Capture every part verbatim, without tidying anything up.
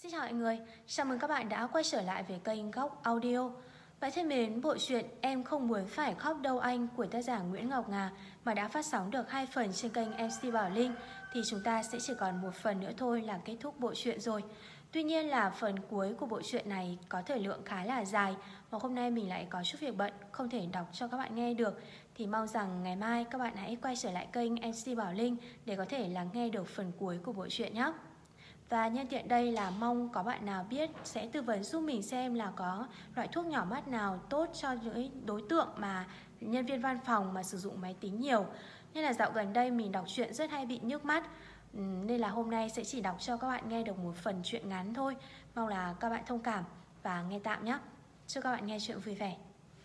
Xin chào mọi người, chào mừng các bạn đã quay trở lại với kênh Góc Audio. Bạn thân mến, bộ truyện Em Không Muốn Phải Khóc Đâu Anh của tác giả Nguyễn Ngọc Ngà mà đã phát sóng được hai phần trên kênh em xê Bảo Linh thì chúng ta sẽ chỉ còn một phần nữa thôi là kết thúc bộ truyện rồi. Tuy nhiên là phần cuối của bộ truyện này có thời lượng khá là dài và hôm nay mình lại có chút việc bận không thể đọc cho các bạn nghe được. Thì mong rằng ngày mai các bạn hãy quay trở lại kênh em xê Bảo Linh để có thể lắng nghe được phần cuối của bộ truyện nhé. Và nhân tiện đây là mong có bạn nào biết sẽ tư vấn giúp mình xem là có loại thuốc nhỏ mắt nào tốt cho những đối tượng mà nhân viên văn phòng mà sử dụng máy tính nhiều. Nên là dạo gần đây mình đọc truyện rất hay bị nhức mắt, nên là hôm nay sẽ chỉ đọc cho các bạn nghe được một phần truyện ngắn thôi. Mong là các bạn thông cảm và nghe tạm nhé. Chúc các bạn nghe truyện vui vẻ.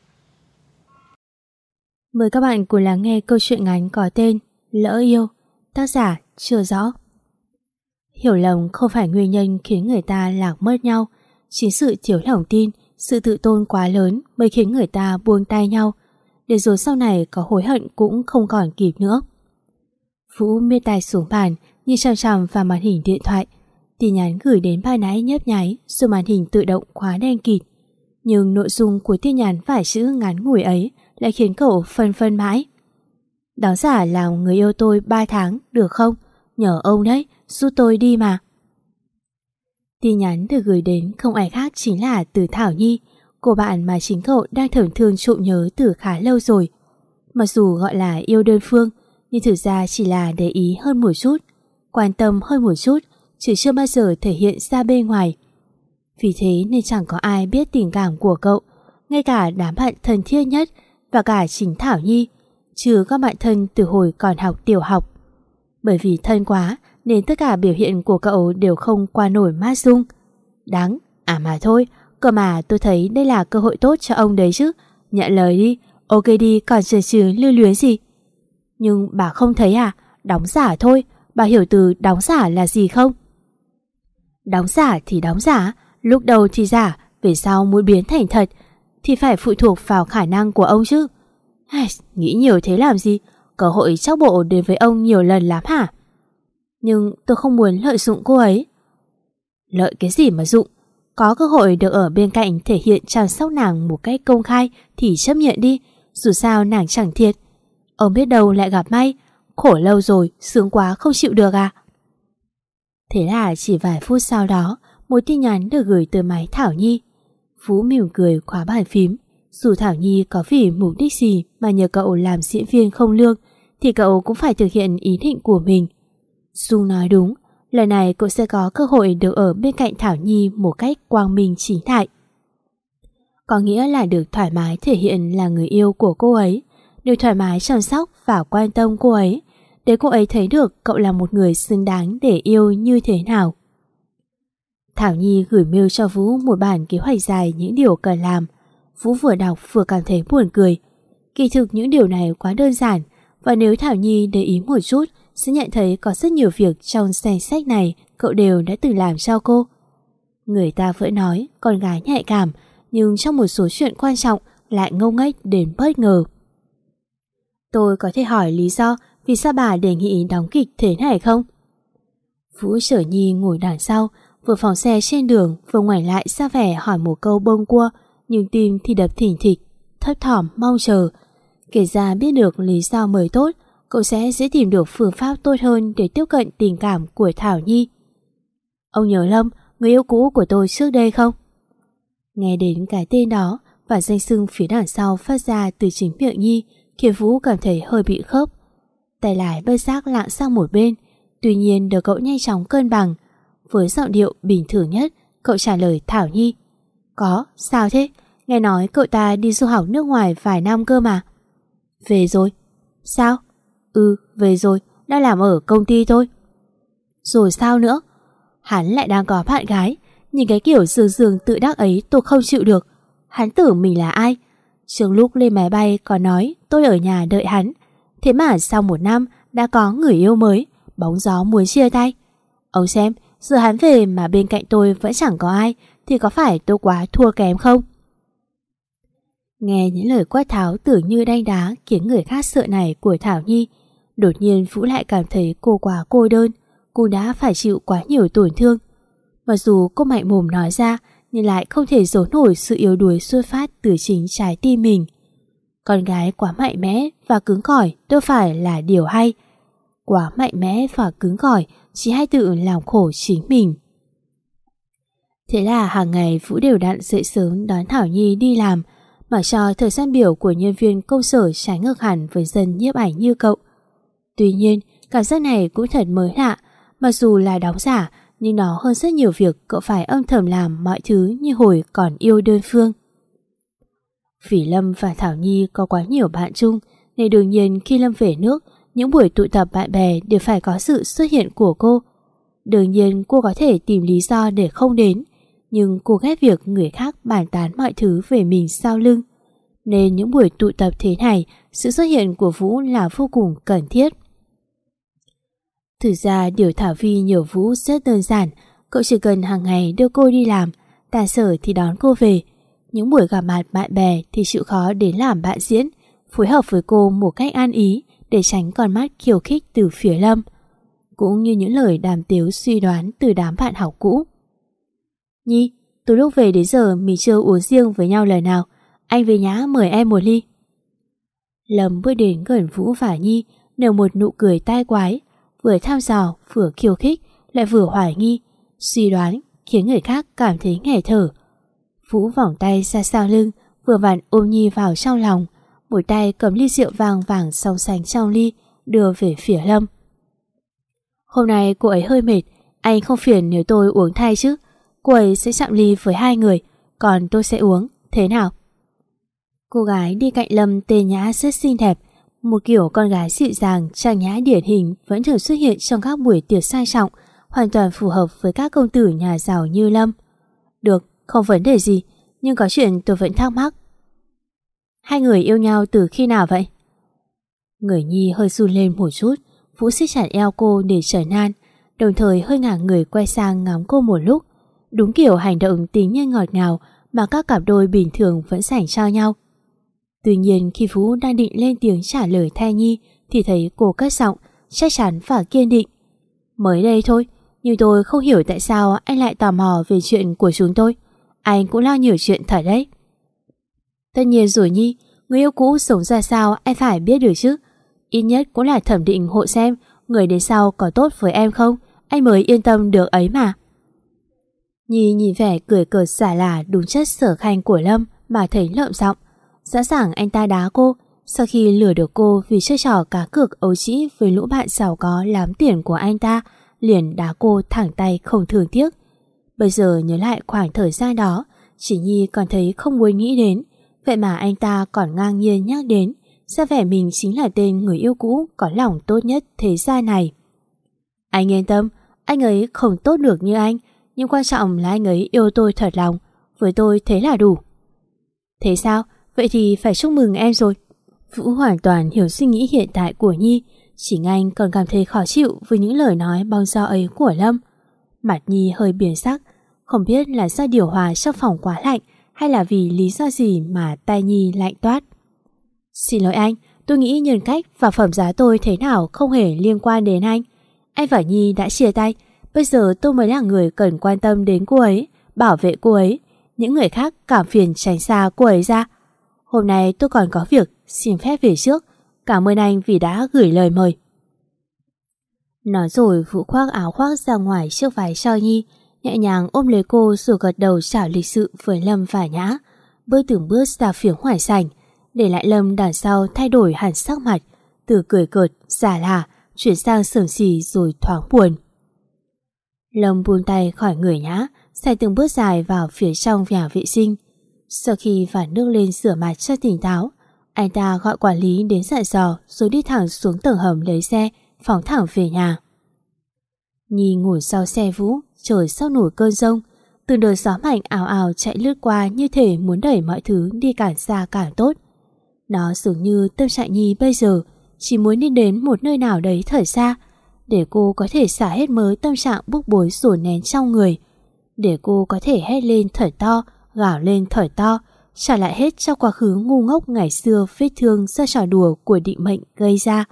Mời các bạn cùng lắng nghe câu chuyện ngắn có tên Lỡ Yêu, tác giả chưa rõ. Hiểu lầm không phải nguyên nhân khiến người ta lạc mất nhau. Chính sự thiếu lòng tin, sự tự tôn quá lớn mới khiến người ta buông tay nhau, để rồi sau này có hối hận cũng không còn kịp nữa. Vũ miết tay xuống bàn, nhìn chằm chằm vào màn hình điện thoại. Tin nhắn gửi đến ban nãy nhấp nháy rồi màn hình tự động khóa đen kịt. Nhưng nội dung của tin nhắn vài chữ ngắn ngủi ấy lại khiến cậu phân vân mãi. Đó giả là người yêu tôi ba tháng được không? Nhờ ông đấy, giúp tôi đi mà. Tin nhắn được gửi đến không ai khác chính là từ Thảo Nhi, cô bạn mà chính cậu đang thầm thương trộm nhớ từ khá lâu rồi. Mặc dù gọi là yêu đơn phương, nhưng thực ra chỉ là để ý hơn một chút, quan tâm hơn một chút, chứ chưa bao giờ thể hiện ra bên ngoài. Vì thế nên chẳng có ai biết tình cảm của cậu, ngay cả đám bạn thân thiết nhất và cả chính Thảo Nhi, trừ các bạn thân từ hồi còn học tiểu học. Bởi vì thân quá nên tất cả biểu hiện của cậu đều không qua nổi mắt Dung. Đáng, à mà thôi, cơ mà tôi thấy đây là cơ hội tốt cho ông đấy chứ. Nhận lời đi, ok đi, còn chần chừ lưu luyến gì. Nhưng bà không thấy à, đóng giả thôi, bà hiểu từ đóng giả là gì không? Đóng giả thì đóng giả, lúc đầu thì giả, về sau muốn biến thành thật thì phải phụ thuộc vào khả năng của ông chứ. Ai, nghĩ nhiều thế làm gì, cơ hội chắc bộ đến với ông nhiều lần lắm hả? Nhưng tôi không muốn lợi dụng cô ấy. Lợi cái gì mà dụng? Có cơ hội được ở bên cạnh thể hiện chăm sóc nàng một cách công khai thì chấp nhận đi, dù sao nàng chẳng thiệt. Ông biết đâu lại gặp may, khổ lâu rồi, sướng quá không chịu được à? Thế là chỉ vài phút sau đó, một tin nhắn được gửi từ máy Thảo Nhi. Phú mỉm cười khóa bàn phím. Dù Thảo Nhi có vì mục đích gì mà nhờ cậu làm diễn viên không lương, thì cậu cũng phải thực hiện ý định của mình. Dung nói đúng, lần này cậu sẽ có cơ hội được ở bên cạnh Thảo Nhi một cách quang minh chính đại. Có nghĩa là được thoải mái thể hiện là người yêu của cô ấy, được thoải mái chăm sóc và quan tâm cô ấy, để cô ấy thấy được cậu là một người xứng đáng để yêu như thế nào. Thảo Nhi gửi mail cho Vũ một bản kế hoạch dài những điều cần làm. Vũ vừa đọc vừa cảm thấy buồn cười. Kỳ thực những điều này quá đơn giản, và nếu Thảo Nhi để ý một chút sẽ nhận thấy có rất nhiều việc trong danh sách này cậu đều đã từng làm cho cô. Người ta vẫn nói con gái nhạy cảm, nhưng trong một số chuyện quan trọng lại ngông nghếch đến bất ngờ. Tôi có thể hỏi lý do vì sao bà đề nghị đóng kịch thế này không? Vũ Sở Nhi ngồi đằng sau, vừa phóng xe trên đường vừa ngoảnh lại ra vẻ hỏi một câu bâng quơ, nhưng tim thì đập thình thịch, thấp thỏm mong chờ. Kể ra biết được lý do mới tốt, cậu sẽ dễ tìm được phương pháp tốt hơn để tiếp cận tình cảm của Thảo Nhi. Ông nhớ Lâm, người yêu cũ của tôi trước đây không? Nghe đến cái tên đó và danh xưng phía đằng sau phát ra từ chính miệng Nhi, khiến Vũ cảm thấy hơi bị khớp. Tay lái bất giác lạng sang một bên, tuy nhiên được cậu nhanh chóng cân bằng. Với giọng điệu bình thường nhất, cậu trả lời Thảo Nhi. Có, sao thế? Nghe nói cậu ta đi du học nước ngoài vài năm cơ mà. Về rồi. Sao? Ừ, về rồi, đang làm ở công ty thôi. Rồi sao nữa? Hắn lại đang có bạn gái. Nhìn cái kiểu dương dương tự đắc ấy tôi không chịu được. Hắn tưởng mình là ai? Trước lúc lên máy bay còn nói tôi ở nhà đợi hắn. Thế mà sau một năm đã có người yêu mới, bóng gió muốn chia tay. Ông xem, giờ hắn về mà bên cạnh tôi vẫn chẳng có ai, thì có phải tôi quá thua kém không? Nghe những lời quát tháo tưởng như đanh đá khiến người khác sợ này của Thảo Nhi, đột nhiên Vũ lại cảm thấy cô quá cô đơn. Cô đã phải chịu quá nhiều tổn thương. Mặc dù cô mạnh mồm nói ra, nhưng lại không thể giấu nổi sự yếu đuối xuất phát từ chính trái tim mình. Con gái quá mạnh mẽ và cứng cỏi đâu phải là điều hay. Quá mạnh mẽ và cứng cỏi chỉ hay tự làm khổ chính mình. Thế là hàng ngày Vũ đều đặn dậy sớm đón Thảo Nhi đi làm, mặc cho thời gian biểu của nhân viên công sở trái ngược hẳn với dân nhiếp ảnh như cậu. Tuy nhiên, cảm giác này cũng thật mới lạ, mặc dù là đóng giả, nhưng nó hơn rất nhiều việc cậu phải âm thầm làm mọi thứ như hồi còn yêu đơn phương. Vì Lâm và Thảo Nhi có quá nhiều bạn chung, nên đương nhiên khi Lâm về nước, những buổi tụ tập bạn bè đều phải có sự xuất hiện của cô. Đương nhiên cô có thể tìm lý do để không đến, nhưng cô ghét việc người khác bàn tán mọi thứ về mình sau lưng. Nên những buổi tụ tập thế này, sự xuất hiện của Vũ là vô cùng cần thiết. Thực ra điều Thảo Vi nhờ Vũ rất đơn giản, cậu chỉ cần hàng ngày đưa cô đi làm, tan sở thì đón cô về. Những buổi gặp mặt bạn bè thì chịu khó đến làm bạn diễn, phối hợp với cô một cách an ý để tránh con mắt khiêu khích từ phía Lâm. Cũng như những lời đàm tiếu suy đoán từ đám bạn học cũ. Nhi, từ lúc về đến giờ mình chưa uống riêng với nhau lần nào, anh về nhá mời em một ly. Lâm bước đến gần Vũ và Nhi, nở một nụ cười tai quái, vừa thăm dò, vừa khiêu khích, lại vừa hoài nghi, suy đoán, khiến người khác cảm thấy nghẹt thở. Vũ vòng tay ra sau lưng, vừa vặn ôm Nhi vào trong lòng, một tay cầm ly rượu vàng vàng song sánh trong ly, đưa về phía Lâm. Hôm nay cô ấy hơi mệt, anh không phiền nếu tôi uống thay chứ? Cô ấy sẽ chạm ly với hai người, còn tôi sẽ uống, thế nào? Cô gái đi cạnh Lâm tên Nhã rất xinh đẹp, một kiểu con gái dịu dàng, trang nhã điển hình vẫn thường xuất hiện trong các buổi tiệc sang trọng, hoàn toàn phù hợp với các công tử nhà giàu như Lâm. Được, không vấn đề gì, nhưng có chuyện tôi vẫn thắc mắc. Hai người yêu nhau từ khi nào vậy? Người Nhi hơi run lên một chút, Vũ siết chặt eo cô để trấn an, đồng thời hơi ngả người quay sang ngắm cô một lúc. Đúng kiểu hành động tình nhân ngọt ngào mà các cặp đôi bình thường vẫn dành cho nhau. Tuy nhiên khi Vũ đang định lên tiếng trả lời thay Nhi thì thấy cô cất giọng, chắc chắn và kiên định. Mới đây thôi, nhưng tôi không hiểu tại sao anh lại tò mò về chuyện của chúng tôi. Anh cũng lo nhiều chuyện thật đấy. Tất nhiên rồi Nhi, người yêu cũ sống ra sao anh phải biết được chứ. Ít nhất cũng là thẩm định hộ xem người đến sau có tốt với em không, anh mới yên tâm được ấy mà. Nhi nhìn vẻ cười cợt xả lả đúng chất sở khanh của Lâm mà thấy lợm giọng. Rõ ràng anh ta đá cô, sau khi lừa được cô vì chơi trò cá cược ấu trĩ với lũ bạn giàu có lắm tiền của anh ta, liền đá cô thẳng tay không thương tiếc. Bây giờ nhớ lại khoảng thời gian đó, chỉ Nhi còn thấy không muốn nghĩ đến, vậy mà anh ta còn ngang nhiên nhắc đến, ra vẻ mình chính là tên người yêu cũ có lòng tốt nhất thế gian này. Anh yên tâm, anh ấy không tốt được như anh, nhưng quan trọng là anh ấy yêu tôi thật lòng, với tôi thế là đủ. Thế sao? Vậy thì phải chúc mừng em rồi. Vũ hoàn toàn hiểu suy nghĩ hiện tại của Nhi, chính anh còn cảm thấy khó chịu với những lời nói bóng gió ấy của Lâm. Mặt Nhi hơi biến sắc, không biết là do điều hòa trong phòng quá lạnh hay là vì lý do gì mà tai Nhi lạnh toát. Xin lỗi anh, tôi nghĩ nhân cách và phẩm giá tôi thế nào không hề liên quan đến anh. Anh và Nhi đã chia tay, bây giờ tôi mới là người cần quan tâm đến cô ấy, bảo vệ cô ấy. Những người khác cảm phiền tránh xa cô ấy ra. Hôm nay tôi còn có việc, xin phép về trước. Cảm ơn anh vì đã gửi lời mời. Nói rồi Vũ khoác áo khoác ra ngoài trước váy cho Nhi, nhẹ nhàng ôm lấy cô rồi gật đầu chào lịch sự với Lâm và Nhã, bước từng bước ra phía ngoài sảnh, để lại Lâm đằng sau thay đổi hẳn sắc mặt, từ cười cợt, giả lả chuyển sang sờm xì rồi thoáng buồn. Lâm buông tay khỏi người Nhã, xài từng bước dài vào phía trong nhà vệ sinh. Sau khi vả nước lên rửa mặt cho tỉnh táo, anh ta gọi quản lý đến dặn dò rồi đi thẳng xuống tầng hầm lấy xe, phóng thẳng về nhà. Nhi ngồi sau xe Vũ, trời sắp nổi cơn giông, từ đợt gió mạnh ào ào chạy lướt qua như thể muốn đẩy mọi thứ đi càng xa càng tốt. Nó dường như tâm trạng Nhi bây giờ chỉ muốn đi đến một nơi nào đấy thật xa, để cô có thể xả hết mớ tâm trạng bức bối dồn nén trong người, để cô có thể hét lên thật to, gào lên thật to, trả lại hết cho quá khứ ngu ngốc ngày xưa vết thương do trò đùa của định mệnh gây ra.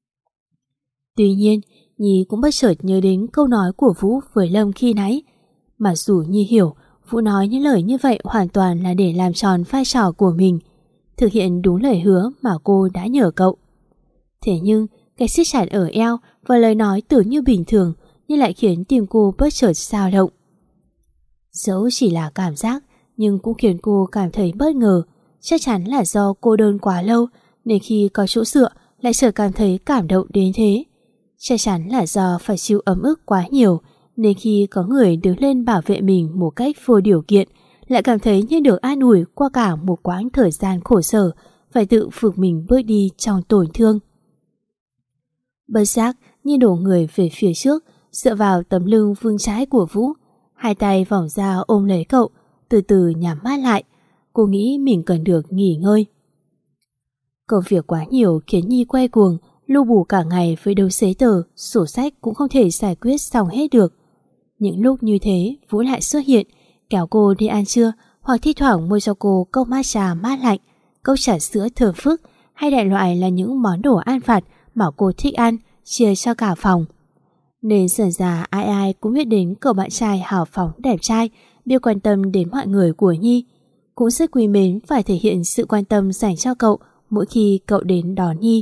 Tuy nhiên, Nhi cũng bất chợt nhớ đến câu nói của Vũ với Lâm khi nãy. Mà dù Nhi hiểu Vũ nói những lời như vậy hoàn toàn là để làm tròn vai trò của mình, thực hiện đúng lời hứa mà cô đã nhờ cậu. Thế nhưng cái siết chặt ở eo và lời nói tưởng như bình thường nhưng lại khiến tim cô bất chợt dao động. Dẫu chỉ là cảm giác nhưng cũng khiến cô cảm thấy bất ngờ. Chắc chắn là do cô đơn quá lâu nên khi có chỗ dựa lại chợt cảm thấy cảm động đến thế. Chắc chắn là do phải chịu ấm ức quá nhiều nên khi có người đứng lên bảo vệ mình một cách vô điều kiện lại cảm thấy như được an ủi qua cả một quãng thời gian khổ sở phải tự vực mình bước đi trong tổn thương. Bất giác như đổ người về phía trước, dựa vào tấm lưng vững chãi của Vũ, hai tay vòng ra ôm lấy cậu, từ từ nhắm mắt lại. Cô nghĩ mình cần được nghỉ ngơi. Công việc quá nhiều khiến Nhi quay cuồng, lu bù cả ngày với đầu giấy tờ, sổ sách cũng không thể giải quyết xong hết được. Những lúc như thế, Vũ lại xuất hiện, kéo cô đi ăn trưa hoặc thi thoảng mua cho cô cốc matcha mát lạnh, cốc trà sữa thơm phức hay đại loại là những món đồ ăn vặt mà cô thích ăn, chia cho cả phòng. Nên dần ra ai ai cũng biết đến cậu bạn trai hào phóng đẹp trai, biết quan tâm đến mọi người của Nhi. Cũng rất quý mến phải thể hiện sự quan tâm dành cho cậu mỗi khi cậu đến đón Nhi.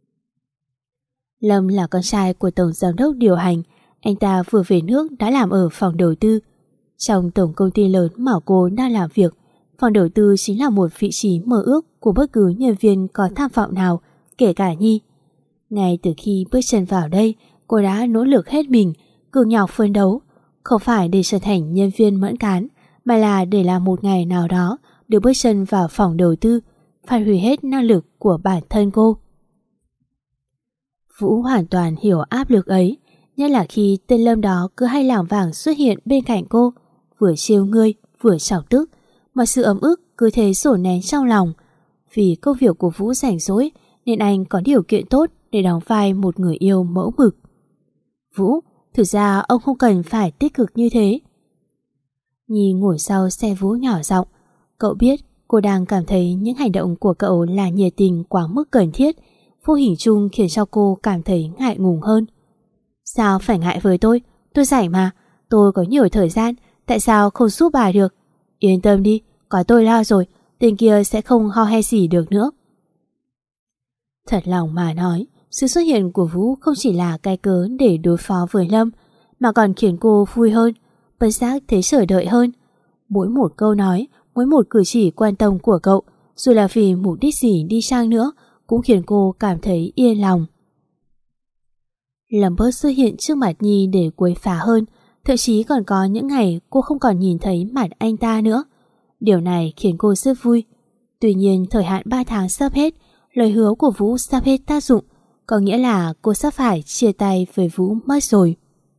Lâm là con trai của tổng giám đốc điều hành. Anh ta vừa về nước đã làm ở phòng đầu tư. Trong tổng công ty lớn mà cô đang làm việc, phòng đầu tư chính là một vị trí mơ ước của bất cứ nhân viên có tham vọng nào, kể cả Nhi. Ngay từ khi bước chân vào đây, cô đã nỗ lực hết mình, cường nhọc phấn đấu, không phải để trở thành nhân viên mẫn cán, mà là để làm một ngày nào đó được bước chân vào phòng đầu tư, phát huy hết năng lực của bản thân cô. Vũ hoàn toàn hiểu áp lực ấy, nhất là khi tên Lâm đó cứ hay lảng vảng xuất hiện bên cạnh cô, vừa trêu ngươi, vừa chọc tức, mà sự ấm ức cứ thế dồn nén trong lòng. Vì công việc của Vũ rảnh rỗi nên anh có điều kiện tốt để đóng vai một người yêu mẫu mực. Vũ, thực ra ông không cần phải tích cực như thế. Nhi ngồi sau xe Vũ nhỏ giọng. Cậu biết cô đang cảm thấy những hành động của cậu là nhiệt tình quá mức cần thiết, vô hình chung khiến cho cô cảm thấy ngại ngùng hơn. Sao phải ngại với tôi? Tôi rảnh mà, tôi có nhiều thời gian, tại sao không giúp bà được? Yên tâm đi, có tôi lo rồi, tên kia sẽ không ho he gì được nữa. Thật lòng mà nói, sự xuất hiện của Vũ không chỉ là cái cớ để đối phó với Lâm, mà còn khiến cô vui hơn, bất giác thấy chờ đợi hơn. Mỗi một câu nói, mỗi một cử chỉ quan tâm của cậu, dù là vì mục đích gì đi chăng nữa, cũng khiến cô cảm thấy yên lòng. Lâm bớt xuất hiện trước mặt Nhi để quấy phá hơn, thậm chí còn có những ngày cô không còn nhìn thấy mặt anh ta nữa. Điều này khiến cô rất vui. Tuy nhiên thời hạn ba tháng sắp hết, lời hứa của Vũ sắp hết tác dụng, có nghĩa là cô sắp phải chia tay với Vũ mất rồi.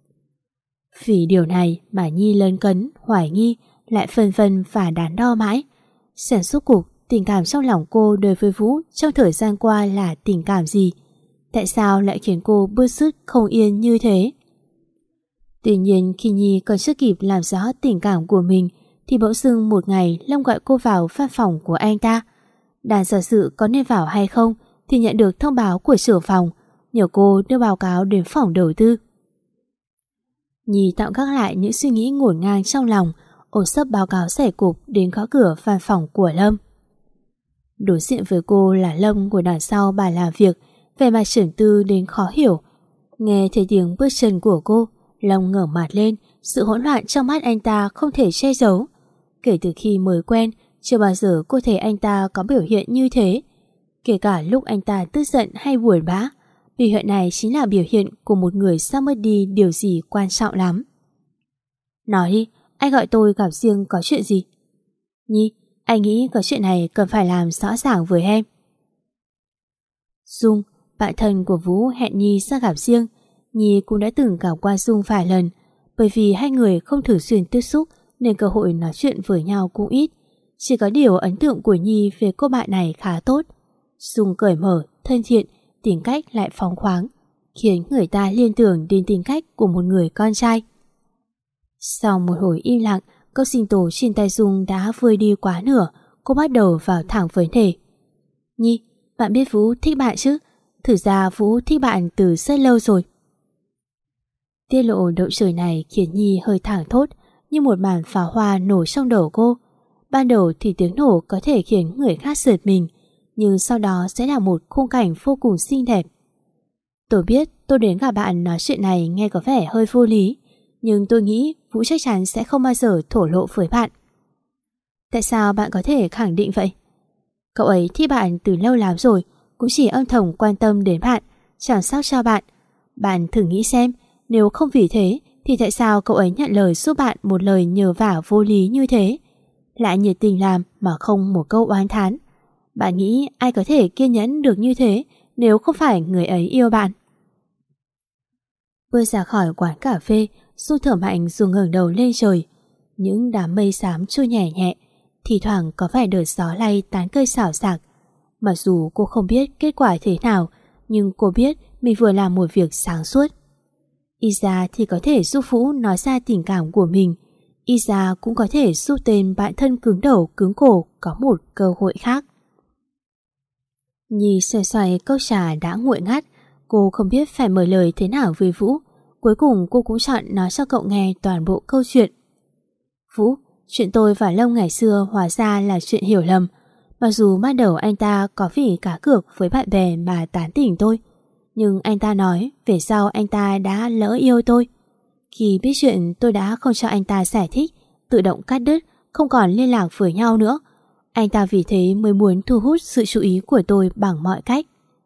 Vì điều này mà Nhi lấn cấn, hoài nghi, lại phân vân và đắn đo mãi. Xem suốt cuộc tình cảm trong lòng cô đối với Vũ trong thời gian qua là tình cảm gì? Tại sao lại khiến cô bứt rứt không yên như thế? Tuy nhiên khi Nhi còn chưa kịp làm rõ tình cảm của mình thì bỗng dưng một ngày Lâm gọi cô vào văn phòng của anh ta. Đang do dự có nên vào hay không thì nhận được thông báo của trưởng phòng nhờ cô đưa báo cáo đến phòng đầu tư. Nhi tạm gác lại những suy nghĩ ngổn ngang trong lòng, ôm sấp báo cáo rẻ cục đến gõ cửa văn phòng của Lâm. Đối diện với cô là Lâm ngồi đằng sau bàn làm việc, vẻ mặt trầm tư đến khó hiểu. Nghe thấy tiếng bước chân của cô, Lâm ngẩng mặt lên, sự hỗn loạn trong mắt anh ta không thể che giấu. Kể từ khi mới quen, chưa bao giờ cô thấy anh ta có biểu hiện như thế. Kể cả lúc anh ta tức giận hay buồn bã, biểu hiện này chính là biểu hiện của một người sắp mất đi điều gì quan trọng lắm. Nói đi, anh gọi tôi gặp riêng có chuyện gì? Nhi, anh nghĩ có chuyện này cần phải làm rõ ràng với em. Dung, bạn thân của Vũ hẹn Nhi ra gặp riêng. Nhi cũng đã từng gặp qua Dung vài lần. Bởi vì hai người không thường xuyên tiếp xúc nên cơ hội nói chuyện với nhau cũng ít. Chỉ có điều ấn tượng của Nhi về cô bạn này khá tốt. Dung cởi mở, thân thiện, tính cách lại phóng khoáng, khiến người ta liên tưởng đến tính cách của một người con trai. Sau một hồi im lặng, cốc sinh tố trên tay Dung đã vơi đi quá nửa. Cô bắt đầu vào thẳng vấn đề. Nhi, bạn biết Vũ thích bạn chứ? Thực ra Vũ thích bạn từ rất lâu rồi. Tiết lộ động trời này khiến Nhi hơi thảng thốt. như một màn pháo hoa nổ trong đầu cô. Ban đầu thì tiếng nổ có thể khiến người khác giật mình, nhưng sau đó sẽ là một khung cảnh vô cùng xinh đẹp. Tôi biết tôi đến gặp bạn nói chuyện này nghe có vẻ hơi vô lý, nhưng tôi nghĩ Vũ chắc chắn sẽ không bao giờ thổ lộ với bạn. Tại sao bạn có thể khẳng định vậy? Cậu ấy thích bạn từ lâu lắm rồi, cũng chỉ âm thầm quan tâm đến bạn, chăm sóc cho bạn. Bạn thử nghĩ xem, nếu không vì thế thì tại sao cậu ấy nhận lời giúp bạn một lời nhờ vả vô lý như thế, lại nhiệt tình làm mà không một câu oán thán? Bạn nghĩ ai có thể kiên nhẫn được như thế nếu không phải người ấy yêu bạn? Bước ra khỏi quán cà phê, Du thở mạnh rồi ngẩng đầu lên trời. Những đám mây xám trôi nhẹ nhẹ, thì thoảng có vài đợt gió lay tán cây xào xạc. Mặc dù cô không biết kết quả thế nào, nhưng cô biết mình vừa làm một việc sáng suốt. Ít ra thì có thể giúp Vũ nói ra tình cảm của mình. Ít ra cũng có thể giúp tên bạn thân cứng đầu cứng cổ có một cơ hội khác. Nhi xoay xoay cốc trà đã nguội ngắt. Cô không biết phải mở lời thế nào với Vũ. Cuối cùng cô cũng chọn nói cho cậu nghe toàn bộ câu chuyện. Vũ, chuyện tôi và Long ngày xưa hóa ra là chuyện hiểu lầm. Mặc dù ban đầu anh ta có vì cá cược với bạn bè mà tán tỉnh tôi, nhưng anh ta nói về sau anh ta đã lỡ yêu tôi. Khi biết chuyện tôi đã không cho anh ta giải thích, tự động cắt đứt, không còn liên lạc với nhau nữa. Anh ta vì thế mới muốn thu hút sự chú ý của tôi bằng mọi cách.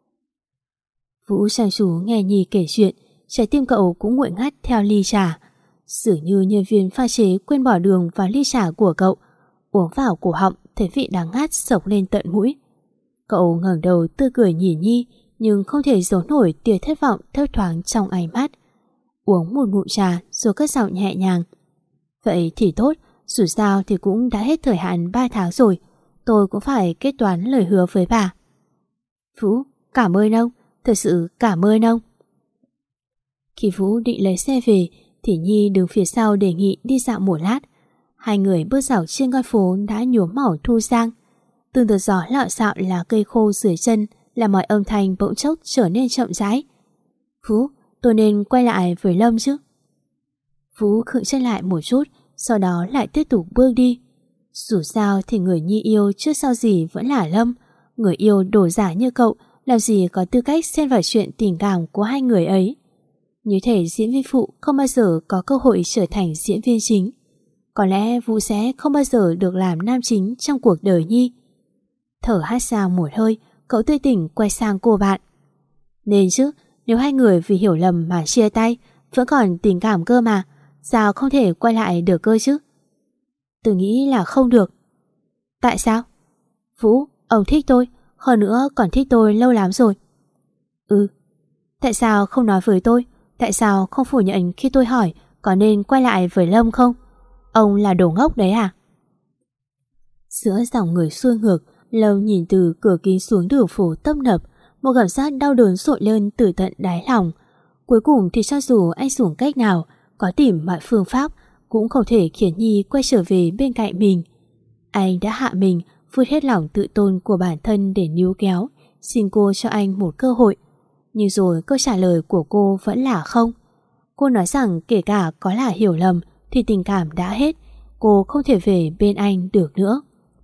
Vũ chăm chú nghe Nhi kể chuyện, trái tim cậu cũng nguội ngắt theo ly trà. Dường như nhân viên pha chế quên bỏ đường vào ly trà của cậu. Uống vào cổ họng thấy vị đắng ngắt sộc lên tận mũi. Cậu ngẩng đầu tươi cười nhìn Nhi, nhưng không thể giấu nổi tia thất vọng thấp thoáng trong ánh mắt. Uống một ngụm trà rồi cất giọng nhẹ nhàng. Vậy thì tốt, dù sao thì cũng đã hết thời hạn ba tháng rồi. Tôi cũng phải kết toán lời hứa với bà. Vũ, cảm ơn ông, thật sự cảm ơn ông. Khi Vũ định lấy xe về thì Nhi đứng phía sau đề nghị đi dạo một lát. Hai người bước dạo trên con phố đã nhuốm màu thu sang. Từng đợt gió lạo xạo lá cây khô dưới chân làm mọi âm thanh bỗng chốc trở nên chậm rãi. Vũ, tôi nên quay lại với Lâm chứ? Vũ khựng chân lại một chút, sau đó lại tiếp tục bước đi. Dù sao thì người Nhi yêu trước sau gì vẫn là Lâm. Người yêu đổ giả như cậu làm gì có tư cách xen vào chuyện tình cảm của hai người ấy. Như thể diễn viên phụ không bao giờ có cơ hội trở thành diễn viên chính. Có lẽ Vũ sẽ không bao giờ được làm nam chính trong cuộc đời Nhi. Thở hắt ra một hơi, cậu tươi tỉnh quay sang cô bạn. Nên chứ, nếu hai người vì hiểu lầm mà chia tay, vẫn còn tình cảm cơ mà, sao không thể quay lại được cơ chứ? Tôi nghĩ là không được. Tại sao? Vũ, ông thích tôi, hơn nữa còn thích tôi lâu lắm rồi. Ừ. Tại sao không nói với tôi? Tại sao không phủ nhận khi tôi hỏi có nên quay lại với Lâm không? Ông là đồ ngốc đấy à? Giữa dòng người xuôi ngược, Lâm nhìn từ cửa kính xuống đường phố tấp nập, một cảm giác đau đớn sội lên từ tận đáy lòng. Cuối cùng thì cho dù anh dùng cách nào, có tìm mọi phương pháp, cũng không thể khiến Nhi quay trở về bên cạnh mình. Anh đã hạ mình, vứt hết lòng tự tôn của bản thân để níu kéo, xin cô cho anh một cơ hội. Nhưng rồi câu trả lời của cô vẫn là không. Cô nói rằng kể cả có là hiểu lầm thì tình cảm đã hết, cô không thể về bên anh được nữa.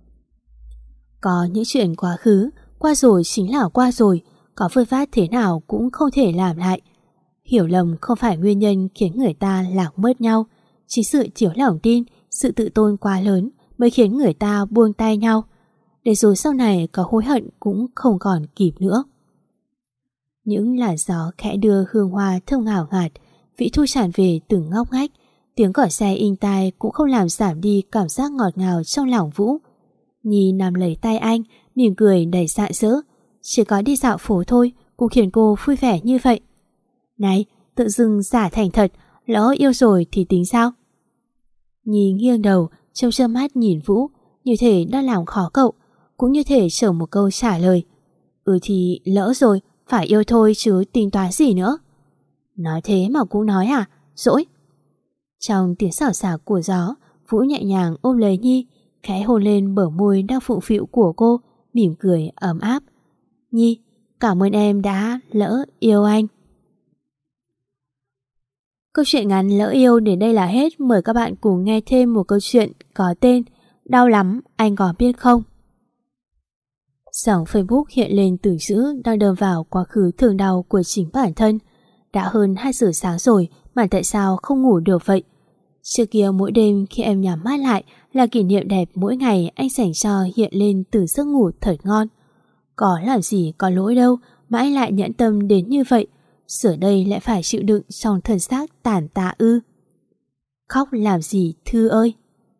Có những chuyện quá khứ, qua rồi chính là qua rồi, có vơi vát thế nào cũng không thể làm lại. Hiểu lầm không phải nguyên nhân khiến người ta lạc mất nhau, chỉ sự thiếu lòng tin, sự tự tôn quá lớn mới khiến người ta buông tay nhau. Để rồi sau này có hối hận cũng không còn kịp nữa. Những làn gió khẽ đưa hương hoa thơm ngào ngạt, vị thu tràn về từng ngóc ngách. Tiếng còi xe inh tai cũng không làm giảm đi cảm giác ngọt ngào trong lòng Vũ. Nhi nắm lấy tay anh, mỉm cười đầy rạng rỡ. Chỉ có đi dạo phố thôi cũng khiến cô vui vẻ như vậy. Này, tự dưng giả thành thật, lỡ yêu rồi thì tính sao? Nhi nghiêng đầu, trông trơ mắt nhìn Vũ, như thể đang làm khó cậu, cũng như thể chờ một câu trả lời. Ừ thì lỡ rồi, phải yêu thôi chứ tính toán gì nữa. Nói thế mà cũng nói à, dỗi. Trong tiếng xào xạc của gió, Vũ nhẹ nhàng ôm lấy Nhi, khẽ hôn lên bờ môi đang phụng phịu của cô, mỉm cười ấm áp. Nhi, cảm ơn em đã lỡ yêu anh. Câu chuyện ngắn Lỡ Yêu đến đây là hết. Mời các bạn cùng nghe thêm một câu chuyện có tên Đau Lắm Anh Có Biết Không. Dòng Facebook hiện lên từ chữ đang đâm vào quá khứ thường đau của chính bản thân. Đã hơn hai giờ sáng rồi mà tại sao không ngủ được vậy? Trước kia mỗi đêm khi em nhắm mắt lại là kỷ niệm đẹp mỗi ngày anh dành cho hiện lên từ giấc ngủ thật ngon. Có làm gì có lỗi đâu mà anh lại nhẫn tâm đến như vậy. Giờ đây lại phải chịu đựng trong thân xác tàn tạ ư? Khóc làm gì Thư ơi?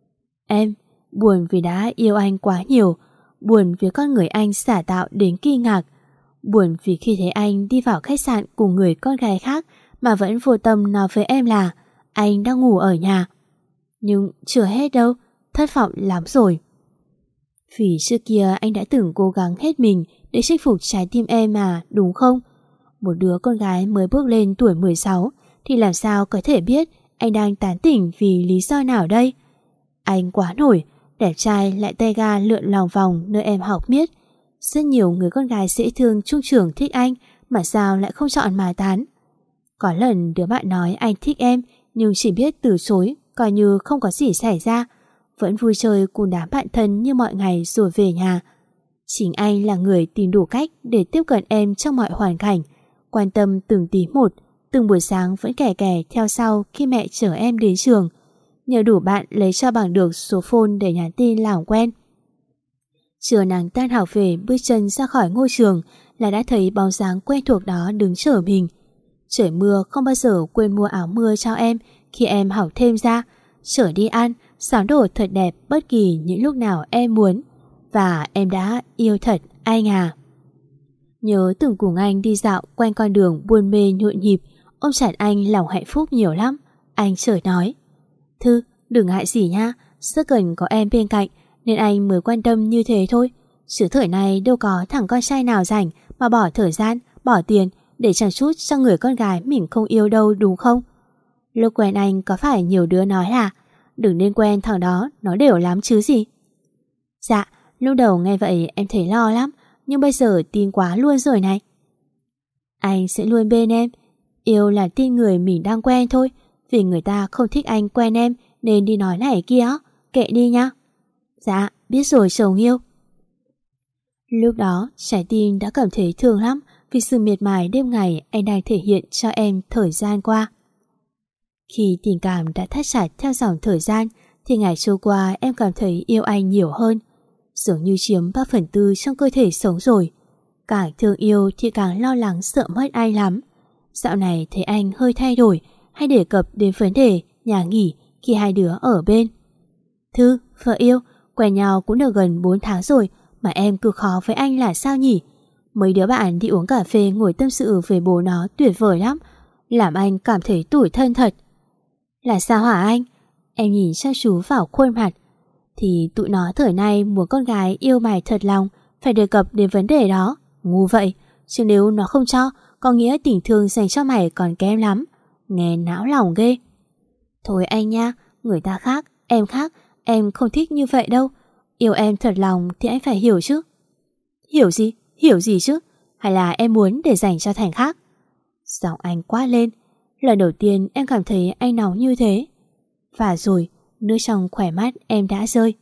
Em buồn vì đã yêu anh quá nhiều, buồn vì con người anh giả tạo đến kinh ngạc, buồn vì khi thấy anh đi vào khách sạn cùng người con gái khác mà vẫn vô tâm nói với em là anh đang ngủ ở nhà. Nhưng chưa hết đâu, thất vọng lắm rồi. Vì trước kia anh đã từng cố gắng hết mình để chinh phục trái tim em mà, đúng không? Một đứa con gái mới bước lên tuổi mười sáu thì làm sao có thể biết anh đang tán tỉnh vì lý do nào đây? Anh quá nổi, đẹp trai lại tay ga lượn lòng vòng nơi em học miết. Rất nhiều người con gái dễ thương trung trường thích anh mà sao lại không chọn mà tán. Có lần đứa bạn nói anh thích em nhưng chỉ biết từ chối, coi như không có gì xảy ra, vẫn vui chơi cùng đám bạn thân như mọi ngày rồi về nhà. Chính anh là người tìm đủ cách để tiếp cận em trong mọi hoàn cảnh, quan tâm từng tí một, từng buổi sáng vẫn kè kè theo sau khi mẹ chở em đến trường, nhờ đủ bạn lấy cho bằng được số phone để nhắn tin làm quen. Trưa nắng tan học về bước chân ra khỏi ngôi trường là đã thấy bóng dáng quen thuộc đó đứng chờ mình. Trời mưa không bao giờ quên mua áo mưa cho em khi em học thêm ra, chở đi ăn, sắm đồ thật đẹp bất kỳ những lúc nào em muốn. Và em đã yêu thật anh à. Nhớ từng cùng anh đi dạo quanh con đường buôn mê nhộn nhịp, ôm chặt anh lòng hạnh phúc nhiều lắm. Anh chợt nói: Thư, đừng ngại gì nha, rất cần có em bên cạnh nên anh mới quan tâm như thế thôi. Chứ thời này đâu có thằng con trai nào rảnh mà bỏ thời gian, bỏ tiền để chăm chút cho người con gái mình không yêu đâu, đúng không? Lúc quen anh có phải nhiều đứa nói là đừng nên quen thằng đó, nó đều lắm chứ gì? Dạ, lúc đầu nghe vậy em thấy lo lắm, nhưng bây giờ tin quá luôn rồi này. Anh sẽ luôn bên em. Yêu là tin người mình đang quen thôi. Vì người ta không thích anh quen em nên đi nói này kia, kệ đi nhá. Dạ, biết rồi chồng yêu. Lúc đó trái tim đã cảm thấy thương lắm vì sự miệt mài đêm ngày anh đang thể hiện cho em thời gian qua. Khi tình cảm đã thắt chặt theo dòng thời gian thì ngày trôi qua em cảm thấy yêu anh nhiều hơn, dường như chiếm ba phần tư trong cơ thể sống rồi. Càng thương yêu thì càng lo lắng sợ mất anh lắm. Dạo này thấy anh hơi thay đổi, hay đề cập đến vấn đề nhà nghỉ khi hai đứa ở bên. Thư, vợ yêu, quen nhau cũng được gần bốn tháng rồi mà em cứ khó với anh là sao nhỉ? Mấy đứa bạn đi uống cà phê ngồi tâm sự về bố nó tuyệt vời lắm, làm anh cảm thấy tủi thân thật. Là sao hả anh? Em nhìn chăm chú vào khuôn mặt. Thì tụi nó thời nay muốn con gái yêu mày thật lòng phải đề cập đến vấn đề đó. Ngu vậy, chứ nếu nó không cho có nghĩa tình thương dành cho mày còn kém lắm. Nghe não lòng ghê. Thôi anh nha, người ta khác, em khác, em không thích như vậy đâu. Yêu em thật lòng thì anh phải hiểu chứ. Hiểu gì? Hiểu gì chứ? Hay là em muốn để dành cho Thành khác? Giọng anh quát lên. Lần đầu tiên em cảm thấy anh nóng như thế. Và rồi, nước trong khỏe mắt em đã rơi.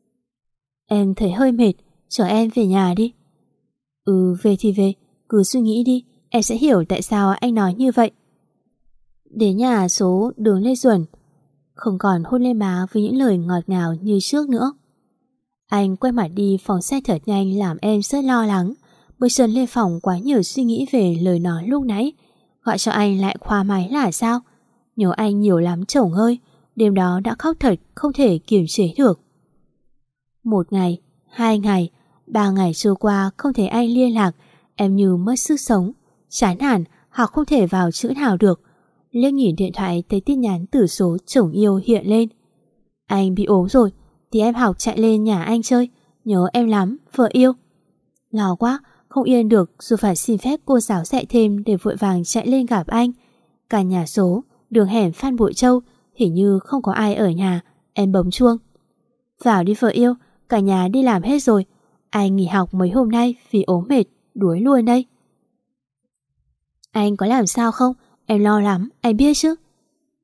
Em thấy hơi mệt, chở em về nhà đi. Ừ, về thì về, cứ suy nghĩ đi, em sẽ hiểu tại sao anh nói như vậy. Đến nhà số đường Lê Duẩn, không còn hôn lên má với những lời ngọt ngào như trước nữa. Anh quay mặt đi phóng xe thật nhanh làm em rất lo lắng. Bước chân lên phòng quá nhiều suy nghĩ về lời nói lúc nãy. Gọi cho anh lại khoa máy là sao? Nhớ anh nhiều lắm chồng ơi. Đêm đó đã khóc thật không thể kiềm chế được. Một ngày, hai ngày, ba ngày trôi qua không thấy anh liên lạc. Em như mất sức sống, chán nản hoặc không thể vào chữ nào được. Liếc nhìn điện thoại thấy tin nhắn từ số chồng yêu hiện lên. Anh bị ốm rồi, thì em học chạy lên nhà anh chơi. Nhớ em lắm, vợ yêu. Lo quá, không yên được rồi phải xin phép cô giáo dạy thêm để vội vàng chạy lên gặp anh. Cả nhà số, đường hẻm Phan Bội Châu, hình như không có ai ở nhà. Em bấm chuông. Vào đi vợ yêu, cả nhà đi làm hết rồi. Anh nghỉ học mấy hôm nay vì ốm mệt, đuối luôn đây. Anh có làm sao không? Em lo lắm, anh biết chứ.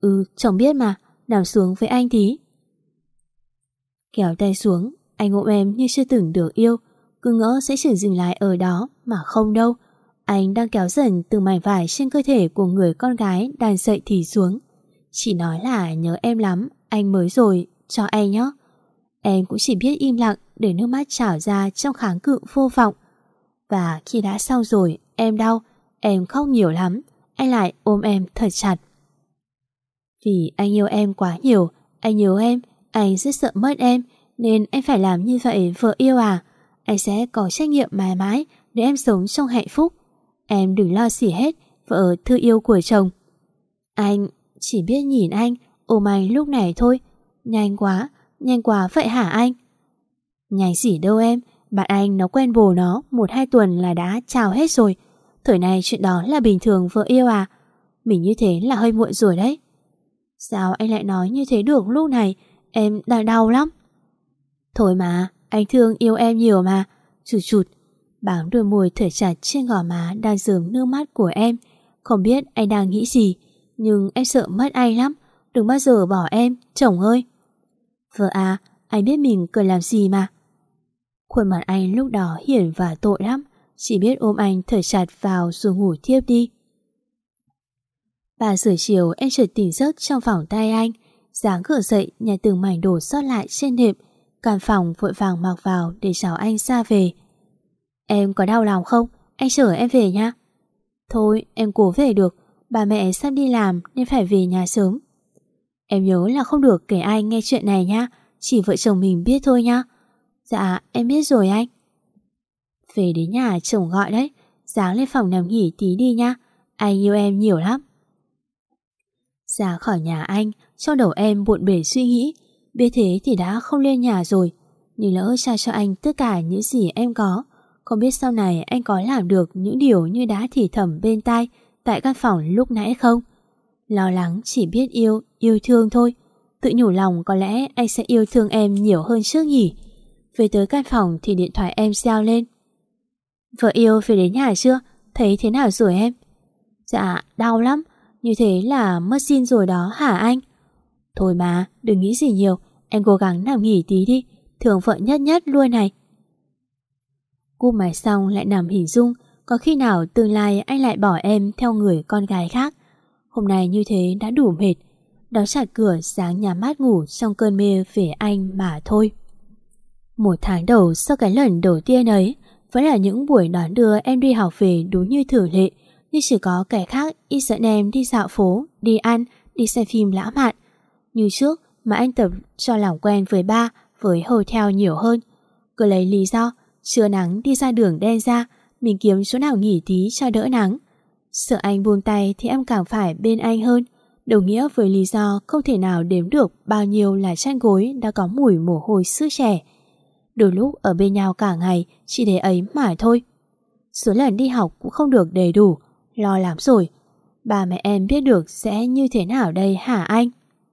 Ừ, chồng biết mà, nằm xuống với anh tí. Kéo tay xuống, anh ôm em như chưa từng được yêu, cứ ngỡ sẽ chỉ dừng lại ở đó mà không đâu. Anh đang kéo dần từng mảnh vải trên cơ thể của người con gái đang dậy thì xuống. Chỉ nói là nhớ em lắm, anh mới rồi, cho anh nhé. Em cũng chỉ biết im lặng để nước mắt trào ra trong kháng cự vô vọng. Và khi đã xong rồi, em đau, em khóc nhiều lắm, anh lại ôm em thật chặt. Vì anh yêu em quá nhiều, anh nhớ em, anh rất sợ mất em, nên anh phải làm như vậy vợ yêu à. Anh sẽ có trách nhiệm mãi mãi để em sống trong hạnh phúc. Em đừng lo gì hết, vợ thương yêu của chồng. Anh chỉ biết nhìn anh, ôm anh lúc này thôi. Nhanh quá, nhanh quá vậy hả anh? Nhanh gì đâu em, bạn anh nó quen bồ nó một hai tuần là đã chào hết rồi. Thời này chuyện đó là bình thường vợ yêu à? Mình như thế là hơi muộn rồi đấy. Sao anh lại nói như thế được lúc này? Em đang đau lắm. Thôi mà, anh thương yêu em nhiều mà. Chụt chụt, bám đôi môi thở chặt trên gò má đang rớm nước mắt của em. Không biết anh đang nghĩ gì, nhưng em sợ mất anh lắm. Đừng bao giờ bỏ em, chồng ơi. Vợ à, anh biết mình cần làm gì mà. Khuôn mặt anh lúc đó hiền và tội lắm, chỉ biết ôm anh thở chặt vào rồi ngủ thiếp đi. Ba giờ chiều em chợt tỉnh giấc trong vòng tay anh, dáng gượng dậy nhặt từng mảnh đồ sót lại trên nệm, căn phòng vội vàng mặc vào để chào anh ra về. Em có đau lòng không? Anh chở em về nha. Thôi em cố về được, bà mẹ sắp đi làm nên phải về nhà sớm. Em nhớ là không được kể ai nghe chuyện này nha, chỉ vợ chồng mình biết thôi nha. Dạ em biết rồi anh. Về đến nhà chồng gọi đấy, sáng lên phòng nằm nghỉ tí đi nha, anh yêu em nhiều lắm. Ra khỏi nhà anh, trong đầu em bộn bề suy nghĩ, biết thế thì đã không lên nhà rồi. Nhưng lỡ trao cho anh tất cả những gì em có, không biết sau này anh có làm được những điều như đã thì thầm bên tai tại căn phòng lúc nãy không? Lo lắng chỉ biết yêu, yêu thương thôi. Tự nhủ lòng có lẽ anh sẽ yêu thương em nhiều hơn trước nhỉ. Về tới căn phòng thì điện thoại em reo lên. Vợ yêu về đến nhà chưa? Thấy thế nào rồi em? Dạ đau lắm, như thế là mất xin rồi đó hả anh? Thôi mà, đừng nghĩ gì nhiều, em cố gắng nằm nghỉ tí đi, thương vợ nhất nhất luôn này. Cúp máy xong lại nằm hình dung, có khi nào tương lai anh lại bỏ em theo người con gái khác. Hôm nay như thế đã đủ mệt, đóng chặt cửa sáng nhắm mắt ngủ trong cơn mê về anh mà thôi. Một tháng đầu sau cái lần đầu tiên ấy, vẫn là những buổi đón đưa em đi học về đúng như thường lệ, nhưng chỉ có kẻ khác ít dẫn em đi dạo phố, đi ăn, đi xem phim lãng mạn. Như trước mà anh tập cho làm quen với ba, với hotel nhiều hơn. Cứ lấy lý do trưa nắng đi ra đường đen ra, mình kiếm chỗ nào nghỉ tí cho đỡ nắng. Sợ anh buông tay thì em càng phải bên anh hơn, đồng nghĩa với lý do không thể nào đếm được bao nhiêu là chăn gối đã có mùi mồ hôi sức trẻ. Đôi lúc ở bên nhau cả ngày chỉ để ấy mà thôi. Số lần đi học cũng không được đầy đủ, lo lắm rồi. Ba mẹ em biết được sẽ như thế nào đây hả anh?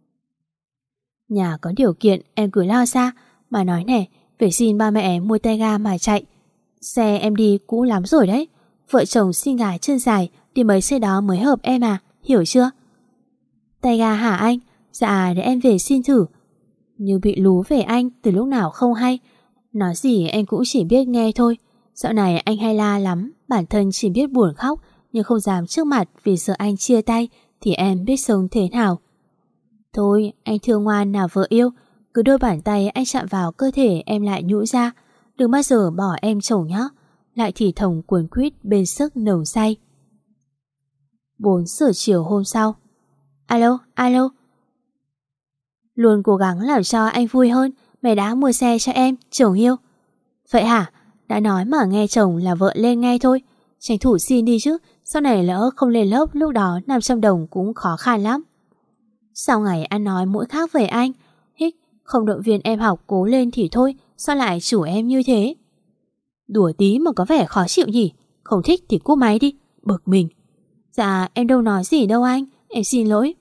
Nhà có điều kiện em cứ lo xa, mà nói nè, phải xin ba mẹ em mua tay ga mà chạy. Xe em đi cũ lắm rồi đấy, vợ chồng xin gái chân dài đi mấy xe đó mới hợp em à, hiểu chưa? Tay ga hả anh? Dạ để em về xin thử. Như bị lú về anh từ lúc nào không hay. Nói gì em cũng chỉ biết nghe thôi. Dạo này anh hay la lắm, bản thân chỉ biết buồn khóc nhưng không dám trước mặt vì sợ anh chia tay thì em biết sống thế nào. Thôi anh thương ngoan nào vợ yêu, cứ đôi bàn tay anh chạm vào cơ thể em lại nhũ ra. Đừng bao giờ bỏ em chồng nhé. Lại thì thầm cuốn quýt bên sức nồng say. Bốn giờ chiều hôm sau. Alo, alo. Luôn cố gắng làm cho anh vui hơn, mày đã mua xe cho em, chồng yêu. Vậy hả? Đã nói mà nghe chồng là vợ lên ngay thôi. Tranh thủ xin đi chứ, sau này lỡ không lên lớp lúc đó năm trăm đồng cũng khó khăn lắm. Sau ngày ăn nói mỗi khác về anh. Hích, không động viên em học cố lên thì thôi, sao lại chủ em như thế? Đùa tí mà có vẻ khó chịu nhỉ. Không thích thì cúp máy đi, bực mình. Dạ em đâu nói gì đâu anh, em xin lỗi.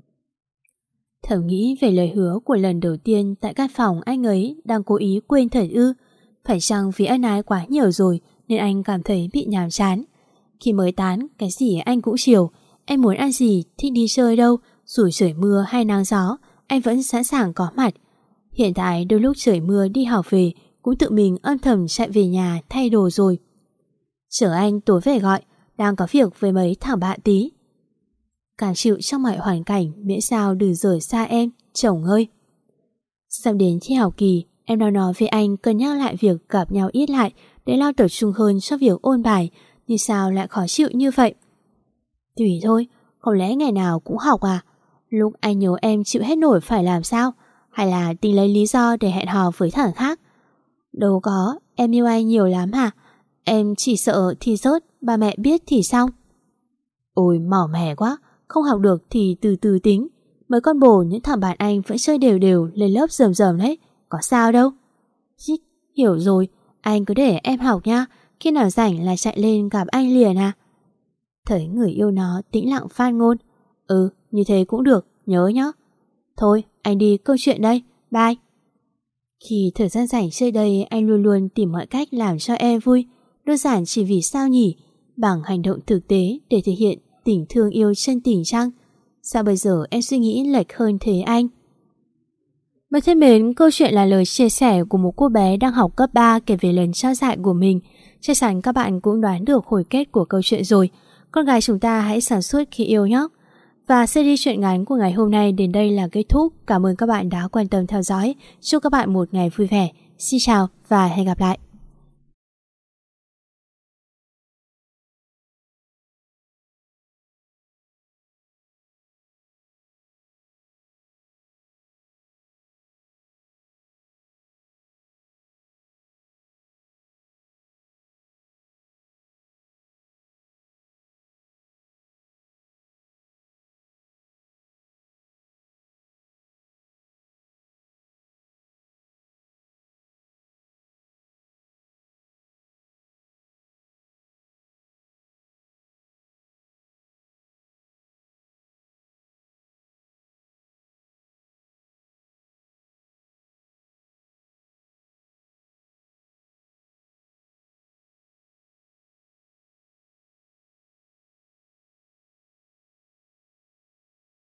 Thầm nghĩ về lời hứa của lần đầu tiên tại căn phòng anh ấy đang cố ý quên thật ư. Phải chăng vì ân ái quá nhiều rồi nên anh cảm thấy bị nhàm chán. Khi mới tán, cái gì anh cũng chiều. Em muốn ăn gì, thích đi chơi đâu, Dù trời mưa hay nắng gió, anh vẫn sẵn sàng có mặt. Hiện tại đôi lúc trời mưa đi học về cũng tự mình âm thầm chạy về nhà thay đồ rồi. Chờ anh tối về gọi, đang có việc với mấy thằng bạn tí. Cảm chịu trong mọi hoàn cảnh, miễn sao đừng rời xa em, chồng ơi. Sắp đến thi học kỳ, em đang nói với anh cân nhắc lại việc gặp nhau ít lại để lo tập trung hơn cho việc ôn bài, nhưng sao lại khó chịu như vậy? Tùy thôi, không lẽ ngày nào cũng học à? Lúc anh nhớ em chịu hết nổi phải làm sao? Hay là tìm lấy lý do để hẹn hò với thằng khác? Đâu có, em yêu anh nhiều lắm hả? Em chỉ sợ thi rớt, ba mẹ biết thì xong. Ôi mỏ mẻ quá, không học được thì từ từ tính. Mấy con bồ những thằng bạn anh vẫn chơi đều đều lên lớp rầm rầm đấy, có sao đâu. Hít, hiểu rồi, anh cứ để em học nha, khi nào rảnh là chạy lên gặp anh liền à. Thấy người yêu nó tĩnh lặng phát ngôn. Ừ, như thế cũng được, nhớ nhá. Thôi, anh đi câu chuyện đây, bye. Khi thời gian rảnh chơi đây, anh luôn luôn tìm mọi cách làm cho em vui. Đơn giản chỉ vì sao nhỉ? Bằng hành động thực tế để thể hiện tình thương yêu chân tình chăng? Sao bây giờ em suy nghĩ lệch hơn thế anh? Bạn thân mến, câu chuyện là lời chia sẻ của một cô bé đang học cấp ba kể về lần trao giải của mình. Chắc chắn các bạn cũng đoán được hồi kết của câu chuyện rồi. Con gái chúng ta hãy sản xuất khi yêu nhé. Và series truyện ngắn của ngày hôm nay đến đây là kết thúc. Cảm ơn các bạn đã quan tâm theo dõi. Chúc các bạn một ngày vui vẻ. Xin chào và hẹn gặp lại.